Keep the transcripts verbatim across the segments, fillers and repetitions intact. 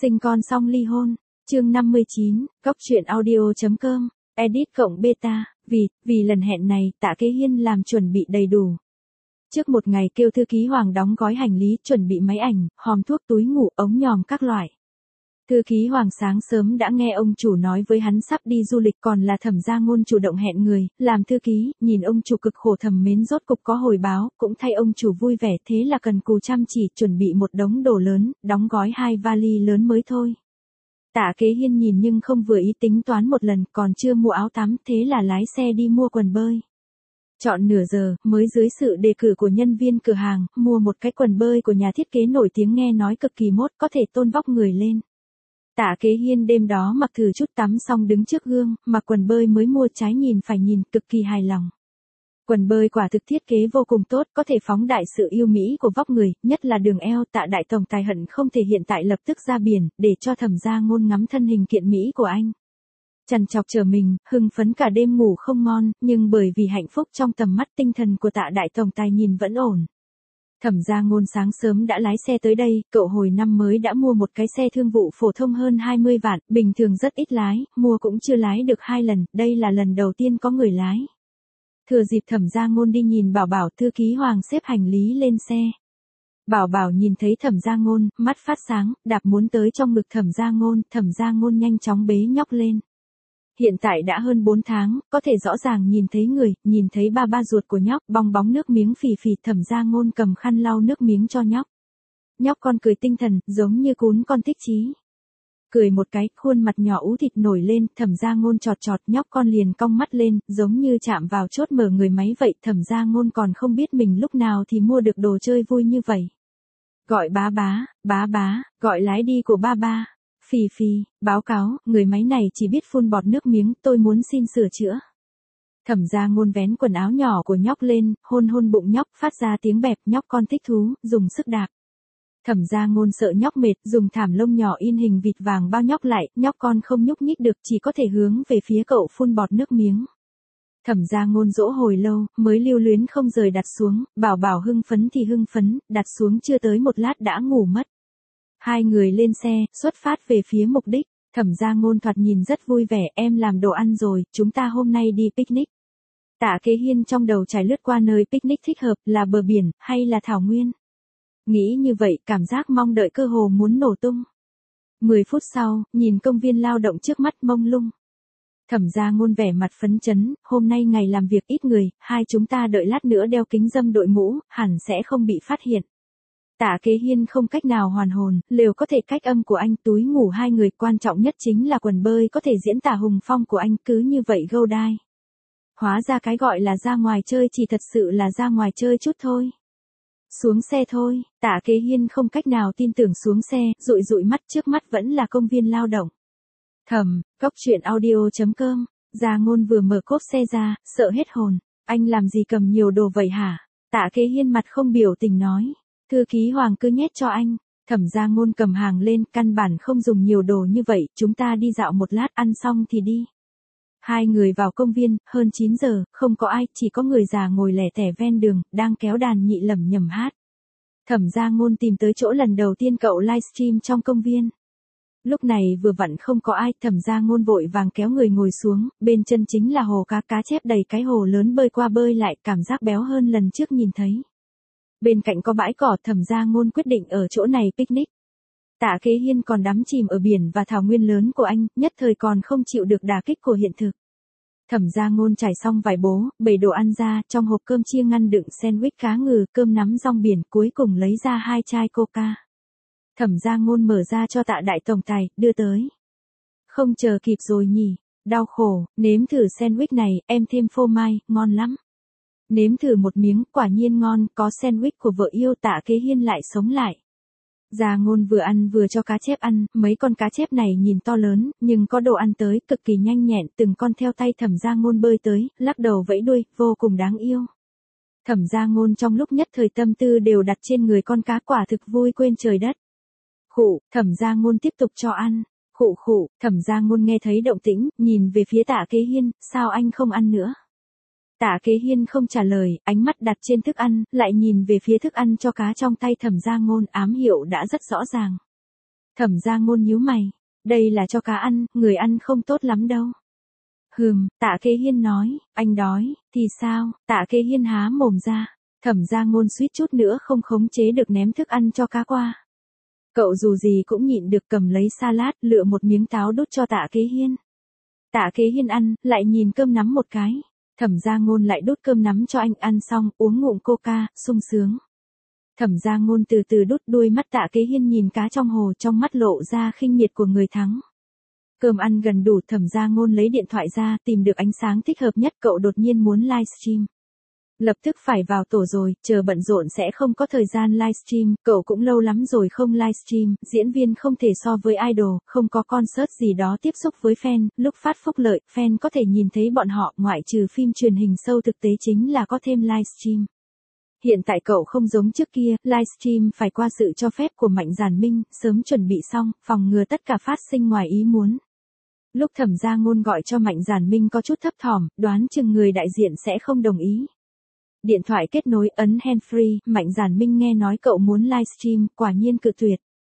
Sinh con xong ly hôn. Chương năm mươi chín, góc truyện audio.com, edit cộng beta, vì, vì lần hẹn này, Tạ Kế Hiên làm chuẩn bị đầy đủ. Trước một ngày kêu thư ký Hoàng đóng gói hành lý, chuẩn bị máy ảnh, hòm thuốc, túi ngủ, ống nhòm các loại. Thư ký Hoàng sáng sớm đã nghe ông chủ nói với hắn sắp đi du lịch, còn là Thẩm Gia Ngôn chủ động hẹn người, làm thư ký, nhìn ông chủ cực khổ thầm mến rốt cục có hồi báo, cũng thay ông chủ vui vẻ, thế là cần cù chăm chỉ, chuẩn bị một đống đồ lớn, đóng gói hai vali lớn mới thôi. Tạ Kế Hiên nhìn nhưng không vừa ý, tính toán một lần, còn chưa mua áo tắm, thế là lái xe đi mua quần bơi. Chọn nửa giờ, mới dưới sự đề cử của nhân viên cửa hàng, mua một cái quần bơi của nhà thiết kế nổi tiếng nghe nói cực kỳ mốt, có thể tôn vóc người lên. Tạ Kế Hiên đêm đó mặc thử chút, tắm xong đứng trước gương, mặc quần bơi mới mua, trái nhìn phải nhìn, cực kỳ hài lòng. Quần bơi quả thực thiết kế vô cùng tốt, có thể phóng đại sự yêu mỹ của vóc người, nhất là đường eo. Tạ đại tổng tài hận không thể hiện tại lập tức ra biển, để cho Thẩm Gia Ngôn ngắm thân hình kiện mỹ của anh. Trằn trọc chờ mình, hưng phấn cả đêm ngủ không ngon, nhưng bởi vì hạnh phúc trong tầm mắt, tinh thần của Tạ đại tổng tài nhìn vẫn ổn. Thẩm Gia Ngôn sáng sớm đã lái xe tới đây, cậu hồi năm mới đã mua một cái xe thương vụ phổ thông hơn hai mươi vạn, bình thường rất ít lái, mua cũng chưa lái được hai lần, đây là lần đầu tiên có người lái. Thừa dịp Thẩm Gia Ngôn đi nhìn Bảo Bảo, thư ký Hoàng xếp hành lý lên xe. Bảo Bảo nhìn thấy Thẩm Gia Ngôn, mắt phát sáng, đạp muốn tới trong ngực Thẩm Gia Ngôn, Thẩm Gia Ngôn nhanh chóng bế nhóc lên. Hiện tại đã hơn bốn tháng, có thể rõ ràng nhìn thấy người, nhìn thấy ba ba ruột của nhóc, bong bóng nước miếng phì phì. Thẩm Gia Ngôn cầm khăn lau nước miếng cho nhóc. Nhóc con cười tinh thần, giống như cún con thích chí. Cười một cái, khuôn mặt nhỏ ú thịt nổi lên, Thẩm Gia Ngôn chọt chọt, nhóc con liền cong mắt lên, giống như chạm vào chốt mở người máy vậy. Thẩm Gia Ngôn còn không biết mình lúc nào thì mua được đồ chơi vui như vậy. Gọi bá bá, bá bá, gọi lái đi của ba ba. Phì phì, báo cáo, người máy này chỉ biết phun bọt nước miếng, tôi muốn xin sửa chữa. Thẩm Gia Ngôn vén quần áo nhỏ của nhóc lên, hôn hôn bụng nhóc, phát ra tiếng bẹp, nhóc con thích thú, dùng sức đạp. Thẩm Gia Ngôn sợ nhóc mệt, dùng thảm lông nhỏ in hình vịt vàng bao nhóc lại, nhóc con không nhúc nhích được, chỉ có thể hướng về phía cậu phun bọt nước miếng. Thẩm Gia Ngôn dỗ hồi lâu, mới lưu luyến không rời đặt xuống, Bảo Bảo hưng phấn thì hưng phấn, đặt xuống chưa tới một lát đã ngủ mất. Hai người lên xe, xuất phát về phía mục đích. Thẩm Gia Ngôn thoạt nhìn rất vui vẻ, em làm đồ ăn rồi, chúng ta hôm nay đi picnic. Tạ Kế Hiên trong đầu trải lướt qua nơi picnic thích hợp, là bờ biển, hay là thảo nguyên. Nghĩ như vậy, cảm giác mong đợi cơ hồ muốn nổ tung. Mười phút sau, nhìn công viên lao động trước mắt mông lung. Thẩm Gia Ngôn vẻ mặt phấn chấn, hôm nay ngày làm việc ít người, hai chúng ta đợi lát nữa đeo kính râm đội mũ, hẳn sẽ không bị phát hiện. Tạ Kế Hiên không cách nào hoàn hồn, lều có thể cách âm của anh, túi ngủ hai người, quan trọng nhất chính là quần bơi có thể diễn tả hùng phong của anh, cứ như vậy go die. Hóa ra cái gọi là ra ngoài chơi chỉ thật sự là ra ngoài chơi chút thôi. Xuống xe thôi, Tạ Kế Hiên không cách nào tin tưởng xuống xe, dụi dụi mắt, trước mắt vẫn là công viên lao động. Thầm, góc truyện audio.com, Gia Ngôn vừa mở cốp xe ra, sợ hết hồn, anh làm gì cầm nhiều đồ vậy hả? Tạ Kế Hiên mặt không biểu tình nói. Thư ký Hoàng cứ nhét cho anh. Thẩm Gia Ngôn cầm hàng lên, căn bản không dùng nhiều đồ như vậy, chúng ta đi dạo một lát, ăn xong thì đi. Hai người vào công viên, hơn chín giờ, không có ai, chỉ có người già ngồi lẻ tẻ ven đường, đang kéo đàn nhị lẩm nhẩm hát. Thẩm Gia Ngôn tìm tới chỗ lần đầu tiên cậu livestream trong công viên. Lúc này vừa vặn không có ai, Thẩm Gia Ngôn vội vàng kéo người ngồi xuống, bên chân chính là hồ cá, cá chép đầy cái hồ lớn, bơi qua bơi lại, cảm giác béo hơn lần trước nhìn thấy. Bên cạnh có bãi cỏ, Thẩm Gia Ngôn quyết định ở chỗ này picnic. Tạ Kế Hiên còn đắm chìm ở biển và thảo nguyên lớn của anh, nhất thời còn không chịu được đả kích của hiện thực. Thẩm Gia Ngôn trải xong vải bố, bày đồ ăn ra, trong hộp cơm chia ngăn đựng sandwich cá ngừ, cơm nắm rong biển, cuối cùng lấy ra hai chai coca. Thẩm Gia Ngôn mở ra cho Tạ đại tổng tài, đưa tới. Không chờ kịp rồi nhỉ, đau khổ, nếm thử sandwich này, em thêm phô mai, ngon lắm. Nếm thử một miếng, quả nhiên ngon, có sandwich của vợ yêu. Tạ Kế Hiên lại sống lại. Gia Ngôn vừa ăn vừa cho cá chép ăn, mấy con cá chép này nhìn to lớn, nhưng có đồ ăn tới, cực kỳ nhanh nhẹn, từng con theo tay Thẩm Gia Ngôn bơi tới, lắc đầu vẫy đuôi, vô cùng đáng yêu. Thẩm Gia Ngôn trong lúc nhất thời tâm tư đều đặt trên người con cá, quả thực vui quên trời đất. Khụ, Thẩm Gia Ngôn tiếp tục cho ăn. Khụ khụ, Thẩm Gia Ngôn nghe thấy động tĩnh, nhìn về phía Tạ Kế Hiên, sao anh không ăn nữa? Tạ Kế Hiên không trả lời, ánh mắt đặt trên thức ăn, lại nhìn về phía thức ăn cho cá trong tay Thẩm Gia Ngôn, ám hiệu đã rất rõ ràng. Thẩm Gia Ngôn nhíu mày. Đây là cho cá ăn, người ăn không tốt lắm đâu. Hừm, Tạ Kế Hiên nói, anh đói, thì sao? Tạ Kế Hiên há mồm ra. Thẩm Gia Ngôn suýt chút nữa không khống chế được ném thức ăn cho cá qua. Cậu dù gì cũng nhịn được cầm lấy salad, lựa một miếng táo đút cho Tạ Kế Hiên. Tạ Kế Hiên ăn, lại nhìn cơm nắm một cái. Thẩm Gia Ngôn lại đút cơm nắm cho anh ăn xong, uống ngụm coca, sung sướng. Thẩm Gia Ngôn từ từ đút đuôi mắt Tạ Kế Hiên nhìn cá trong hồ, trong mắt lộ ra khinh miệt của người thắng. Cơm ăn gần đủ, Thẩm Gia Ngôn lấy điện thoại ra, tìm được ánh sáng thích hợp nhất, cậu đột nhiên muốn livestream. Lập tức phải vào tổ rồi, chờ bận rộn sẽ không có thời gian livestream, cậu cũng lâu lắm rồi không livestream, diễn viên không thể so với idol, không có concert gì đó tiếp xúc với fan, lúc phát phúc lợi, fan có thể nhìn thấy bọn họ, ngoại trừ phim truyền hình show thực tế chính là có thêm livestream. Hiện tại cậu không giống trước kia, livestream phải qua sự cho phép của Mạnh Giản Minh, sớm chuẩn bị xong, phòng ngừa tất cả phát sinh ngoài ý muốn. Lúc Thẩm Gia Ngôn gọi cho Mạnh Giản Minh có chút thấp thỏm, đoán chừng người đại diện sẽ không đồng ý. Điện thoại kết nối, ấn handfree, Mạnh Giản Minh nghe nói cậu muốn livestream, quả nhiên cự tuyệt.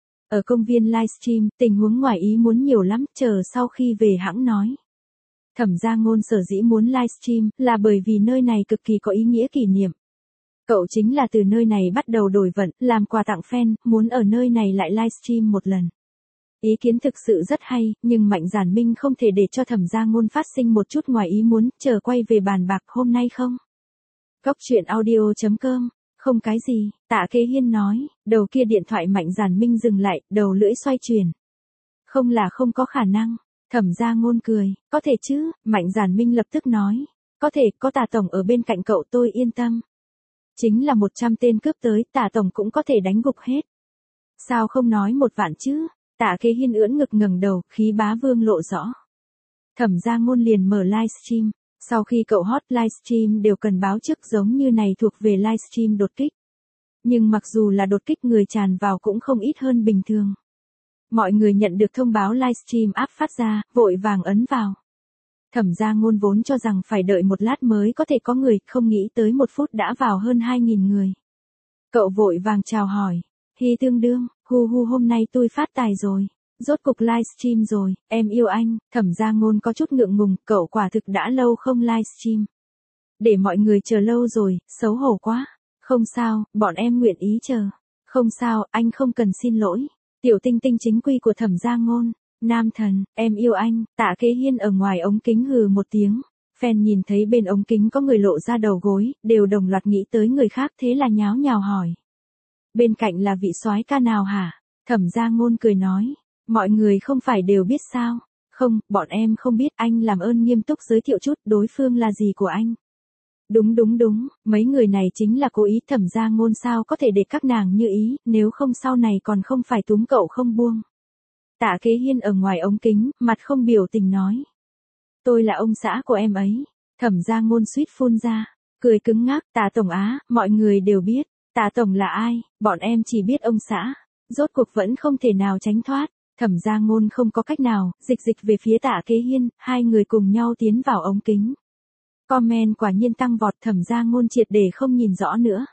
Ở công viên livestream, tình huống ngoài ý muốn nhiều lắm, chờ sau khi về hãng nói. Thẩm Gia Ngôn sở dĩ muốn livestream, là bởi vì nơi này cực kỳ có ý nghĩa kỷ niệm. Cậu chính là từ nơi này bắt đầu đổi vận, làm quà tặng fan, muốn ở nơi này lại livestream một lần. Ý kiến thực sự rất hay, nhưng Mạnh Giản Minh không thể để cho Thẩm Gia Ngôn phát sinh một chút ngoài ý muốn, chờ quay về bàn bạc hôm nay không? Góc truyện audio chấm com, không cái gì, Tạ Kế Hiên nói, đầu kia điện thoại Mạnh Giản Minh dừng lại, đầu lưỡi xoay chuyển. Không là không có khả năng, Thẩm Gia Ngôn cười, có thể chứ, Mạnh Giản Minh lập tức nói, có thể, có Tạ Tổng ở bên cạnh cậu tôi yên tâm. Chính là một trăm tên cướp tới, Tạ Tổng cũng có thể đánh gục hết. Sao không nói một vạn chứ? Tạ Kế Hiên ưỡn ngực ngẩng đầu, khí bá vương lộ rõ. Thẩm Gia Ngôn liền mở livestream. Sau khi cậu hot, livestream đều cần báo trước, giống như này thuộc về livestream đột kích. Nhưng mặc dù là đột kích, người tràn vào cũng không ít hơn bình thường. Mọi người nhận được thông báo livestream áp phát ra, vội vàng ấn vào. Thẩm Gia Ngôn vốn cho rằng phải đợi một lát mới có thể có người, không nghĩ tới một phút đã vào hơn hai nghìn người. Cậu vội vàng chào hỏi. Hi tương đương, hu hu hôm nay tôi phát tài rồi. Rốt cục livestream rồi, em yêu anh. Thẩm Gia Ngôn có chút ngượng ngùng, cậu quả thực đã lâu không livestream. Để mọi người chờ lâu rồi, xấu hổ quá. Không sao, bọn em nguyện ý chờ. Không sao, anh không cần xin lỗi. Tiểu tinh tinh chính quy của Thẩm Gia Ngôn. Nam thần, em yêu anh. Tạ Kế Hiên ở ngoài ống kính hừ một tiếng. Fan nhìn thấy bên ống kính có người lộ ra đầu gối, đều đồng loạt nghĩ tới người khác, thế là nháo nhào hỏi. Bên cạnh là vị soái ca nào hả? Thẩm Gia Ngôn cười nói. Mọi người không phải đều biết sao? Không, bọn em không biết, anh làm ơn nghiêm túc giới thiệu chút, đối phương là gì của anh? Đúng đúng đúng, mấy người này chính là cố ý. Thẩm Gia Ngôn sao có thể để các nàng như ý, nếu không sau này còn không phải túm cậu không buông. Tạ Kế Hiên ở ngoài ống kính, mặt không biểu tình nói. Tôi là ông xã của em ấy. Thẩm Gia Ngôn suýt phun ra, cười cứng ngắc. Tạ Tổng á, mọi người đều biết. Tạ Tổng là ai? Bọn em chỉ biết ông xã. Rốt cuộc vẫn không thể nào tránh thoát. Thẩm Gia Ngôn không có cách nào, dịch dịch về phía Tạ Kế Hiên, hai người cùng nhau tiến vào ống kính. Comment quả nhiên tăng vọt, Thẩm Gia Ngôn triệt để không nhìn rõ nữa.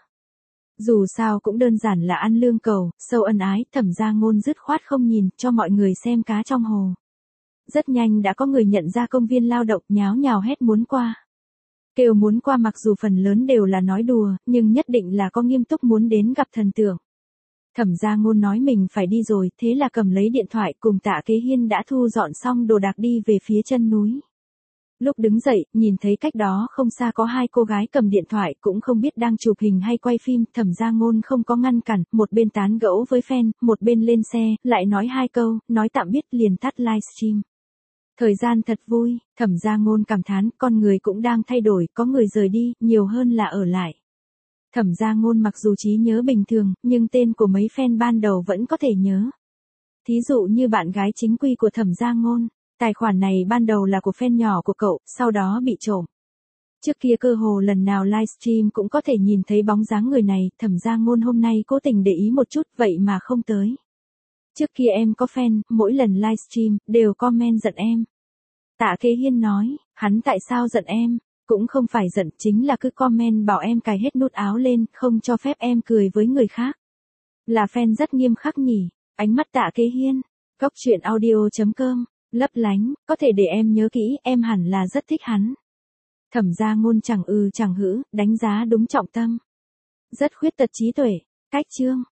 Dù sao cũng đơn giản là ăn lương cầu, sâu ân ái, Thẩm Gia Ngôn dứt khoát không nhìn, cho mọi người xem cá trong hồ. Rất nhanh đã có người nhận ra công viên lao động, nháo nhào hét muốn qua. Kêu muốn qua mặc dù phần lớn đều là nói đùa, nhưng nhất định là có nghiêm túc muốn đến gặp thần tượng. Thẩm Gia Ngôn nói mình phải đi rồi, thế là cầm lấy điện thoại cùng Tạ Kế Hiên đã thu dọn xong đồ đạc đi về phía chân núi. Lúc đứng dậy, nhìn thấy cách đó không xa có hai cô gái cầm điện thoại, cũng không biết đang chụp hình hay quay phim, Thẩm Gia Ngôn không có ngăn cản, một bên tán gẫu với fan, một bên lên xe, lại nói hai câu, nói tạm biệt liền tắt livestream. Thời gian thật vui, Thẩm Gia Ngôn cảm thán, con người cũng đang thay đổi, có người rời đi, nhiều hơn là ở lại. Thẩm Gia Ngôn mặc dù trí nhớ bình thường, nhưng tên của mấy fan ban đầu vẫn có thể nhớ. Thí dụ như bạn gái chính quy của Thẩm Gia Ngôn, tài khoản này ban đầu là của fan nhỏ của cậu, sau đó bị trộm. Trước kia cơ hồ lần nào livestream cũng có thể nhìn thấy bóng dáng người này, Thẩm Gia Ngôn hôm nay cố tình để ý một chút, vậy mà không tới. Trước kia em có fan, mỗi lần livestream, đều comment giận em. Tạ Kế Hiên nói, hắn tại sao giận em? Cũng không phải giận, chính là cứ comment bảo em cài hết nút áo lên, không cho phép em cười với người khác. Là fan rất nghiêm khắc nhỉ? Ánh mắt Tạ Kế Hiên. Góc truyện audio chấm com. Lấp lánh, có thể để em nhớ kỹ, em hẳn là rất thích hắn. Thẩm Gia Ngôn chẳng ư chẳng hữ, đánh giá đúng trọng tâm. Rất khuyết tật trí tuệ. Cách chương.